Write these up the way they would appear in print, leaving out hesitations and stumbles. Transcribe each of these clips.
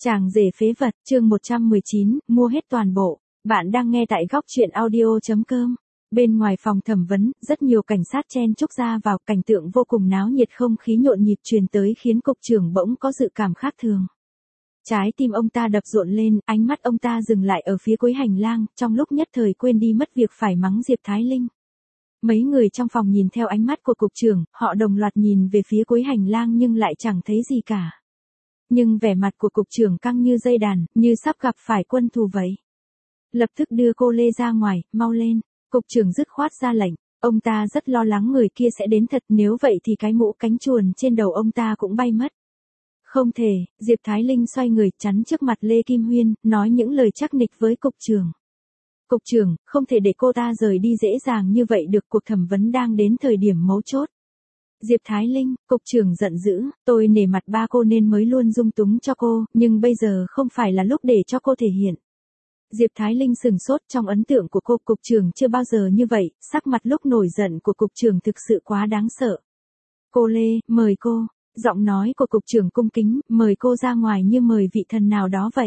Chàng rể phế vật, chương 119, mua hết toàn bộ. Bạn đang nghe tại góc truyện audio.com. Bên ngoài phòng thẩm vấn, rất nhiều cảnh sát chen chúc ra vào, cảnh tượng vô cùng náo nhiệt, không khí nhộn nhịp truyền tới khiến cục trưởng bỗng có dự cảm khác thường. Trái tim ông ta đập rộn lên, ánh mắt ông ta dừng lại ở phía cuối hành lang, trong lúc nhất thời quên đi mất việc phải mắng Diệp Thái Linh. Mấy người trong phòng nhìn theo ánh mắt của cục trưởng, họ đồng loạt nhìn về phía cuối hành lang nhưng lại chẳng thấy gì cả. Nhưng vẻ mặt của cục trưởng căng như dây đàn, như sắp gặp phải quân thù vậy. Lập tức đưa cô Lê ra ngoài, mau lên. Cục trưởng dứt khoát ra lệnh. Ông ta rất lo lắng người kia sẽ đến thật, nếu vậy thì cái mũ cánh chuồn trên đầu ông ta cũng bay mất. Không thể, Diệp Thái Linh xoay người chắn trước mặt Lê Kim Huyên, nói những lời chắc nịch với cục trưởng. Cục trưởng, không thể để cô ta rời đi dễ dàng như vậy được, cuộc thẩm vấn đang đến thời điểm mấu chốt. Diệp Thái Linh, cục trưởng giận dữ, tôi nể mặt ba cô nên mới luôn dung túng cho cô, nhưng bây giờ không phải là lúc để cho cô thể hiện. Diệp Thái Linh sừng sốt, trong ấn tượng của cô, cục trưởng chưa bao giờ như vậy, sắc mặt lúc nổi giận của cục trưởng thực sự quá đáng sợ. Cô Lê, mời cô, giọng nói của cục trưởng cung kính, mời cô ra ngoài như mời vị thần nào đó vậy.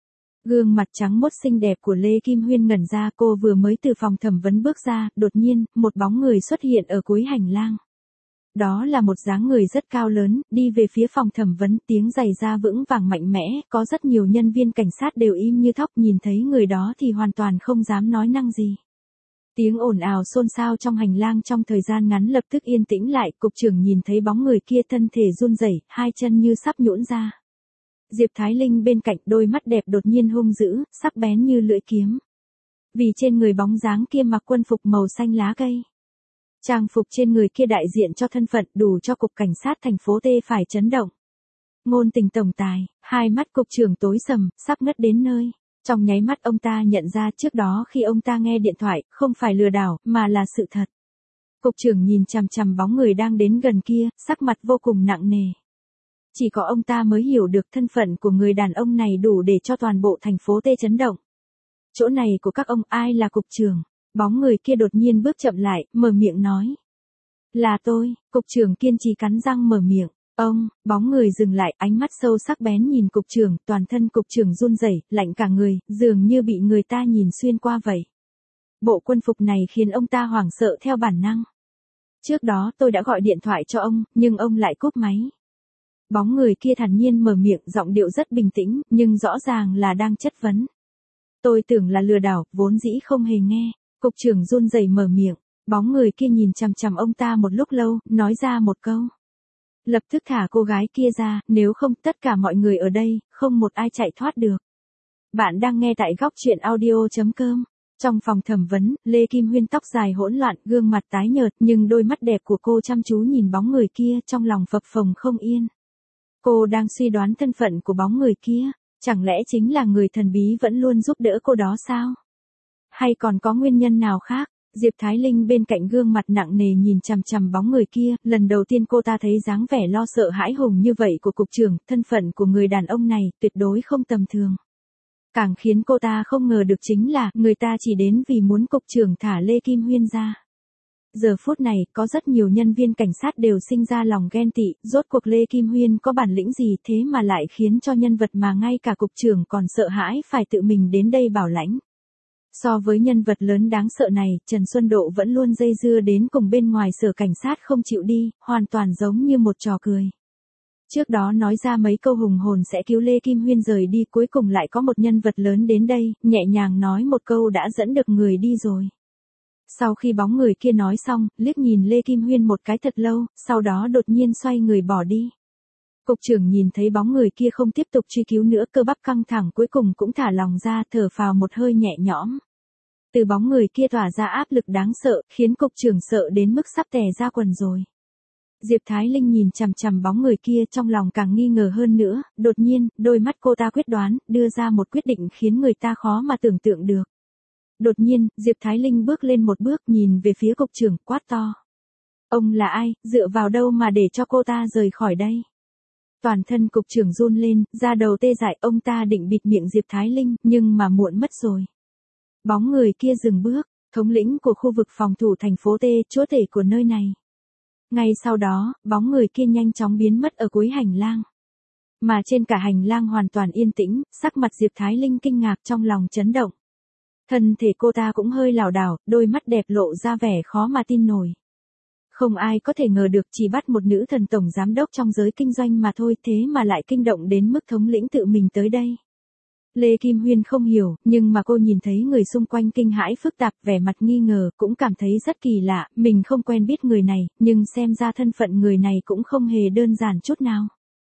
Gương mặt trắng mốt xinh đẹp của Lê Kim Huyên ngẩn ra, cô vừa mới từ phòng thẩm vấn bước ra, đột nhiên, một bóng người xuất hiện ở cuối hành lang. Đó là một dáng người rất cao lớn, đi về phía phòng thẩm vấn, tiếng giày da vững vàng mạnh mẽ, có rất nhiều nhân viên cảnh sát đều im như thóc, nhìn thấy người đó thì hoàn toàn không dám nói năng gì. Tiếng ồn ào xôn xao trong hành lang trong thời gian ngắn lập tức yên tĩnh lại, cục trưởng nhìn thấy bóng người kia thân thể run rẩy, hai chân như sắp nhũn ra. Diệp Thái Linh bên cạnh, đôi mắt đẹp đột nhiên hung dữ, sắc bén như lưỡi kiếm. Vì trên người bóng dáng kia mặc quân phục màu xanh lá cây. Trang phục trên người kia đại diện cho thân phận, đủ cho cục cảnh sát thành phố T phải chấn động. Ngôn Tình tổng tài, hai mắt cục trưởng tối sầm, sắp ngất đến nơi. Trong nháy mắt ông ta nhận ra trước đó khi ông ta nghe điện thoại, không phải lừa đảo, mà là sự thật. Cục trưởng nhìn chằm chằm bóng người đang đến gần kia, sắc mặt vô cùng nặng nề. Chỉ có ông ta mới hiểu được thân phận của người đàn ông này đủ để cho toàn bộ thành phố T chấn động. Chỗ này của các ông, ai là cục trưởng? Bóng người kia đột nhiên bước chậm lại, mở miệng nói. Là tôi, cục trưởng kiên trì cắn răng mở miệng. Ông, bóng người dừng lại, ánh mắt sâu sắc bén nhìn cục trưởng, toàn thân cục trưởng run rẩy, lạnh cả người, dường như bị người ta nhìn xuyên qua vậy. Bộ quân phục này khiến ông ta hoảng sợ theo bản năng. Trước đó tôi đã gọi điện thoại cho ông, nhưng ông lại cúp máy. Bóng người kia thản nhiên mở miệng, giọng điệu rất bình tĩnh, nhưng rõ ràng là đang chất vấn. Tôi tưởng là lừa đảo, vốn dĩ không hề nghe. Cục trưởng run rẩy mở miệng, bóng người kia nhìn chằm chằm ông ta một lúc lâu, nói ra một câu. Lập tức thả cô gái kia ra, nếu không tất cả mọi người ở đây, không một ai chạy thoát được. Bạn đang nghe tại góc truyện audio.com. Trong phòng thẩm vấn, Lê Kim Huyên tóc dài hỗn loạn, gương mặt tái nhợt, nhưng đôi mắt đẹp của cô chăm chú nhìn bóng người kia, trong lòng phập phồng không yên. Cô đang suy đoán thân phận của bóng người kia, chẳng lẽ chính là người thần bí vẫn luôn giúp đỡ cô đó sao? Hay còn có nguyên nhân nào khác? Diệp Thái Linh bên cạnh gương mặt nặng nề nhìn chằm chằm bóng người kia, lần đầu tiên cô ta thấy dáng vẻ lo sợ hãi hùng như vậy của cục trưởng, thân phận của người đàn ông này tuyệt đối không tầm thường. Càng khiến cô ta không ngờ được chính là, người ta chỉ đến vì muốn cục trưởng thả Lê Kim Huyên ra. Giờ phút này, có rất nhiều nhân viên cảnh sát đều sinh ra lòng ghen tị, rốt cuộc Lê Kim Huyên có bản lĩnh gì thế mà lại khiến cho nhân vật mà ngay cả cục trưởng còn sợ hãi phải tự mình đến đây bảo lãnh. So với nhân vật lớn đáng sợ này, Trần Xuân Độ vẫn luôn dây dưa đến cùng bên ngoài sở cảnh sát không chịu đi, hoàn toàn giống như một trò cười. Trước đó nói ra mấy câu hùng hồn sẽ cứu Lê Kim Huyên rời đi, cuối cùng lại có một nhân vật lớn đến đây, nhẹ nhàng nói một câu đã dẫn được người đi rồi. Sau khi bóng người kia nói xong, liếc nhìn Lê Kim Huyên một cái thật lâu, sau đó đột nhiên xoay người bỏ đi. Cục trưởng nhìn thấy bóng người kia không tiếp tục truy cứu nữa, cơ bắp căng thẳng cuối cùng cũng thả lòng ra, thở phào một hơi nhẹ nhõm. Từ bóng người kia tỏa ra áp lực đáng sợ, khiến cục trưởng sợ đến mức sắp tè ra quần rồi. Diệp Thái Linh nhìn chằm chằm bóng người kia, trong lòng càng nghi ngờ hơn nữa, đột nhiên, đôi mắt cô ta quyết đoán, đưa ra một quyết định khiến người ta khó mà tưởng tượng được. Đột nhiên, Diệp Thái Linh bước lên một bước, nhìn về phía cục trưởng, quát to. Ông là ai, dựa vào đâu mà để cho cô ta rời khỏi đây? Toàn thân cục trưởng run lên, da đầu tê dại, ông ta định bịt miệng Diệp Thái Linh, nhưng mà muộn mất rồi. Bóng người kia dừng bước, thống lĩnh của khu vực phòng thủ thành phố T, chúa tể của nơi này. Ngay sau đó, bóng người kia nhanh chóng biến mất ở cuối hành lang. Mà trên cả hành lang hoàn toàn yên tĩnh, sắc mặt Diệp Thái Linh kinh ngạc trong lòng chấn động. Thân thể cô ta cũng hơi lảo đảo, đôi mắt đẹp lộ ra vẻ khó mà tin nổi. Không ai có thể ngờ được chỉ bắt một nữ thần tổng giám đốc trong giới kinh doanh mà thôi, thế mà lại kinh động đến mức thống lĩnh tự mình tới đây. Lê Kim Huyên không hiểu, nhưng mà cô nhìn thấy người xung quanh kinh hãi phức tạp, vẻ mặt nghi ngờ, cũng cảm thấy rất kỳ lạ, mình không quen biết người này, nhưng xem ra thân phận người này cũng không hề đơn giản chút nào.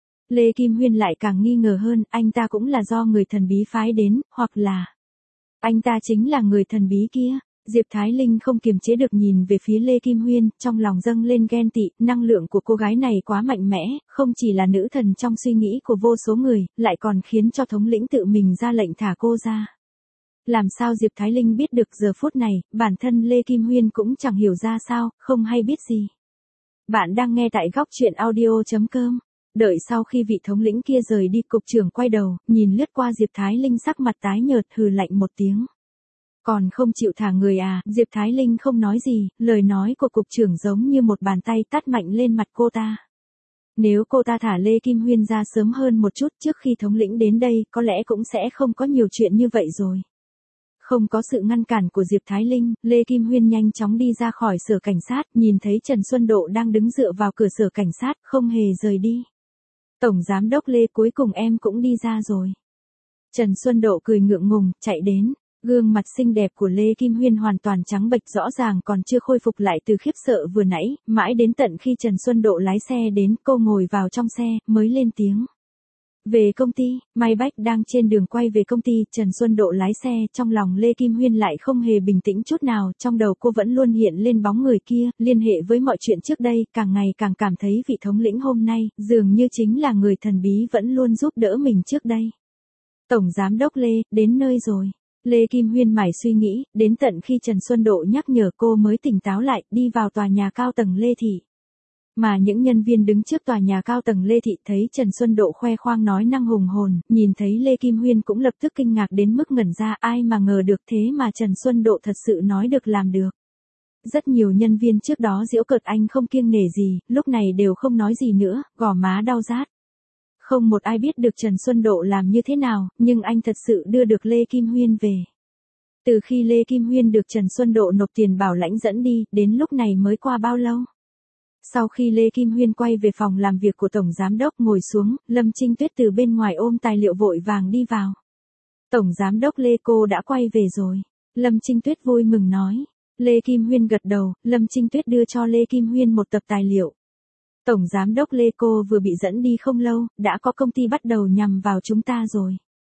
Lê Kim Huyên lại càng nghi ngờ hơn, anh ta cũng là do người thần bí phái đến, hoặc là anh ta chính là người thần bí kia. Diệp Thái Linh không kiềm chế được nhìn về phía Lê Kim Huyên, trong lòng dâng lên ghen tị, năng lượng của cô gái này quá mạnh mẽ, không chỉ là nữ thần trong suy nghĩ của vô số người, lại còn khiến cho thống lĩnh tự mình ra lệnh thả cô ra. Làm sao Diệp Thái Linh biết được giờ phút này, bản thân Lê Kim Huyên cũng chẳng hiểu ra sao, không hay biết gì. Bạn đang nghe tại góc truyện audio.com. Đợi sau khi vị thống lĩnh kia rời đi, cục trưởng quay đầu, nhìn lướt qua Diệp Thái Linh sắc mặt tái nhợt, hừ lạnh một tiếng. Còn không chịu thả người à? Diệp Thái Linh không nói gì, lời nói của cục trưởng giống như một bàn tay tát mạnh lên mặt cô ta. Nếu cô ta thả Lê Kim Huyên ra sớm hơn một chút trước khi thống lĩnh đến đây, có lẽ cũng sẽ không có nhiều chuyện như vậy rồi. Không có sự ngăn cản của Diệp Thái Linh, Lê Kim Huyên nhanh chóng đi ra khỏi sở cảnh sát, nhìn thấy Trần Xuân Độ đang đứng dựa vào cửa sở cảnh sát, không hề rời đi. Tổng giám đốc Lê, cuối cùng em cũng đi ra rồi. Trần Xuân Độ cười ngượng ngùng, chạy đến. Gương mặt xinh đẹp của Lê Kim Huyên hoàn toàn trắng bệch, rõ ràng còn chưa khôi phục lại từ khiếp sợ vừa nãy, mãi đến tận khi Trần Xuân Độ lái xe đến, cô ngồi vào trong xe, mới lên tiếng. Về công ty, Mai Bách đang trên đường quay về công ty, Trần Xuân Độ lái xe, trong lòng Lê Kim Huyên lại không hề bình tĩnh chút nào, trong đầu cô vẫn luôn hiện lên bóng người kia, liên hệ với mọi chuyện trước đây, càng ngày càng cảm thấy vị thống lĩnh hôm nay, dường như chính là người thần bí vẫn luôn giúp đỡ mình trước đây. Tổng giám đốc Lê, đến nơi rồi. Lê Kim Huyên mải suy nghĩ, đến tận khi Trần Xuân Độ nhắc nhở cô mới tỉnh táo lại, đi vào tòa nhà cao tầng Lê Thị. Mà những nhân viên đứng trước tòa nhà cao tầng Lê Thị thấy Trần Xuân Độ khoe khoang nói năng hùng hồn, nhìn thấy Lê Kim Huyên cũng lập tức kinh ngạc đến mức ngẩn ra, ai mà ngờ được thế mà Trần Xuân Độ thật sự nói được làm được. Rất nhiều nhân viên trước đó giễu cợt anh không kiêng nể gì, lúc này đều không nói gì nữa, gò má đau rát. Không một ai biết được Trần Xuân Độ làm như thế nào, nhưng anh thật sự đưa được Lê Kim Huyên về. Từ khi Lê Kim Huyên được Trần Xuân Độ nộp tiền bảo lãnh dẫn đi, đến lúc này mới qua bao lâu? Sau khi Lê Kim Huyên quay về phòng làm việc của Tổng Giám Đốc ngồi xuống, Lâm Trinh Tuyết từ bên ngoài ôm tài liệu vội vàng đi vào. Tổng Giám Đốc Lê, cô đã quay về rồi. Lâm Trinh Tuyết vui mừng nói. Lê Kim Huyên gật đầu, Lâm Trinh Tuyết đưa cho Lê Kim Huyên một tập tài liệu. Tổng Giám Đốc Lê, cô vừa bị dẫn đi không lâu, đã có công ty bắt đầu nhằm vào chúng ta rồi.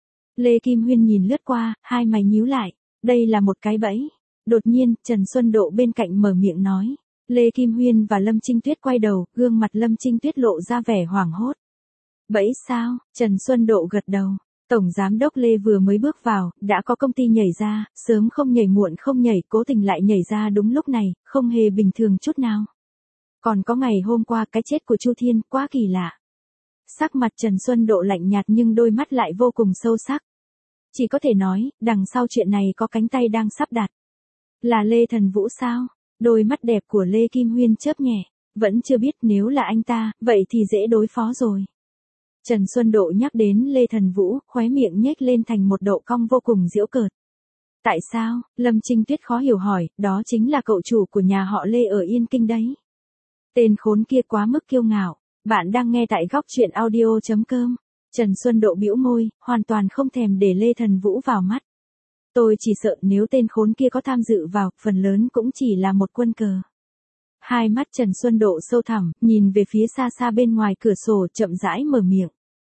Lê Kim Huyên nhìn lướt qua, hai mày nhíu lại. Đây là một cái bẫy. Đột nhiên, Trần Xuân Độ bên cạnh mở miệng nói. Lê Kim Huyên và Lâm Trinh Tuyết quay đầu, gương mặt Lâm Trinh Tuyết lộ ra vẻ hoảng hốt. Bẫy sao? Trần Xuân Độ gật đầu. Tổng Giám Đốc Lê vừa mới bước vào, đã có công ty nhảy ra, sớm không nhảy muộn không nhảy, cố tình lại nhảy ra đúng lúc này, không hề bình thường chút nào. Còn có ngày hôm qua cái chết của Chu Thiên, quá kỳ lạ. Sắc mặt Trần Xuân Độ lạnh nhạt nhưng đôi mắt lại vô cùng sâu sắc. Chỉ có thể nói, đằng sau chuyện này có cánh tay đang sắp đặt. Là Lê Thần Vũ sao? Đôi mắt đẹp của Lê Kim Huyên chớp nhẹ. Vẫn chưa biết, nếu là anh ta, vậy thì dễ đối phó rồi. Trần Xuân Độ nhắc đến Lê Thần Vũ, khóe miệng nhếch lên thành một độ cong vô cùng giễu cợt. Tại sao? Lâm Trinh Tuyết khó hiểu hỏi, đó chính là cậu chủ của nhà họ Lê ở Yên Kinh đấy. Tên khốn kia quá mức kiêu ngạo. Bạn đang nghe tại góc truyện audio.com. Trần Xuân Độ bĩu môi, hoàn toàn không thèm để Lê Thần Vũ vào mắt. Tôi chỉ sợ nếu tên khốn kia có tham dự vào, phần lớn cũng chỉ là một quân cờ. Hai mắt Trần Xuân Độ sâu thẳm, nhìn về phía xa xa bên ngoài cửa sổ, chậm rãi mở miệng.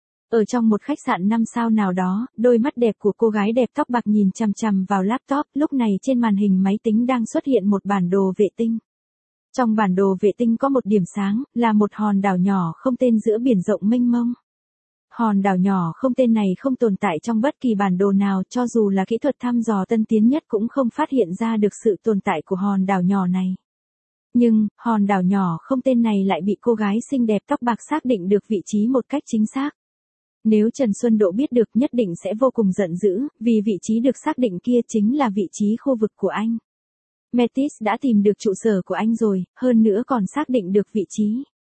Ở trong một khách sạn 5 sao nào đó, đôi mắt đẹp của cô gái đẹp tóc bạc nhìn chằm chằm vào laptop, lúc này trên màn hình máy tính đang xuất hiện một bản đồ vệ tinh. Trong bản đồ vệ tinh có một điểm sáng, là một hòn đảo nhỏ không tên giữa biển rộng mênh mông. Hòn đảo nhỏ không tên này không tồn tại trong bất kỳ bản đồ nào, cho dù là kỹ thuật thăm dò tân tiến nhất cũng không phát hiện ra được sự tồn tại của hòn đảo nhỏ này. Nhưng, hòn đảo nhỏ không tên này lại bị cô gái xinh đẹp tóc bạc xác định được vị trí một cách chính xác. Nếu Trần Xuân Độ biết được nhất định sẽ vô cùng giận dữ, vì vị trí được xác định kia chính là vị trí khu vực của anh. Metis đã tìm được trụ sở của anh rồi, hơn nữa còn xác định được vị trí.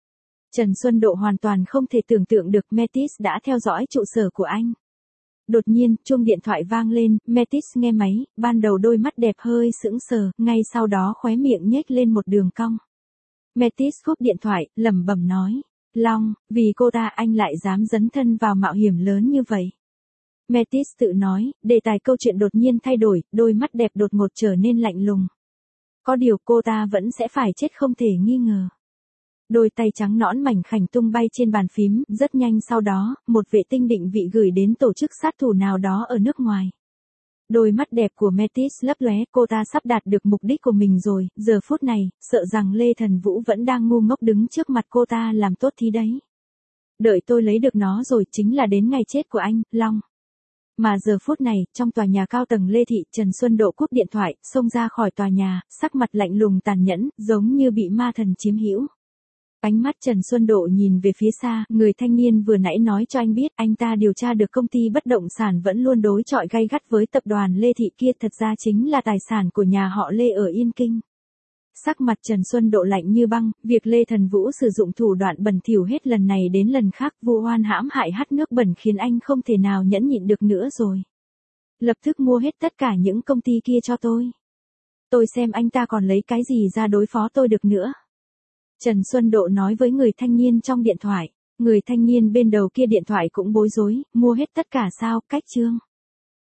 Trần Xuân Độ hoàn toàn không thể tưởng tượng được Metis đã theo dõi trụ sở của anh. Đột nhiên, chuông điện thoại vang lên, Metis nghe máy, ban đầu đôi mắt đẹp hơi sững sờ, ngay sau đó khóe miệng nhếch lên một đường cong. Metis cúp điện thoại, lẩm bẩm nói, Long, vì cô ta anh lại dám dấn thân vào mạo hiểm lớn như vậy. Metis tự nói, đề tài câu chuyện đột nhiên thay đổi, đôi mắt đẹp đột ngột trở nên lạnh lùng. Có điều cô ta vẫn sẽ phải chết không thể nghi ngờ. Đôi tay trắng nõn mảnh khảnh tung bay trên bàn phím, rất nhanh sau đó, một vệ tinh định vị gửi đến tổ chức sát thủ nào đó ở nước ngoài. Đôi mắt đẹp của Metis lấp lóe, cô ta sắp đạt được mục đích của mình rồi, giờ phút này, sợ rằng Lê Thần Vũ vẫn đang ngu ngốc đứng trước mặt cô ta làm tốt thi đấy. Đợi tôi lấy được nó rồi chính là đến ngày chết của anh, Long. Mà giờ phút này, trong tòa nhà cao tầng Lê Thị, Trần Xuân Độ cúp điện thoại, xông ra khỏi tòa nhà, sắc mặt lạnh lùng tàn nhẫn, giống như bị ma thần chiếm hữu. Ánh mắt Trần Xuân Độ nhìn về phía xa, người thanh niên vừa nãy nói cho anh biết anh ta điều tra được công ty bất động sản vẫn luôn đối chọi gay gắt với tập đoàn Lê Thị kia thật ra chính là tài sản của nhà họ Lê ở Yên Kinh. Sắc mặt Trần Xuân Độ lạnh như băng, việc Lê Thần Vũ sử dụng thủ đoạn bẩn thỉu hết lần này đến lần khác vu oan hãm hại hắt nước bẩn khiến anh không thể nào nhẫn nhịn được nữa rồi. Lập tức mua hết tất cả những công ty kia cho tôi. Tôi xem anh ta còn lấy cái gì ra đối phó tôi được nữa. Trần Xuân Độ nói với người thanh niên trong điện thoại. Người thanh niên bên đầu kia điện thoại cũng bối rối, mua hết tất cả sao, cách chương.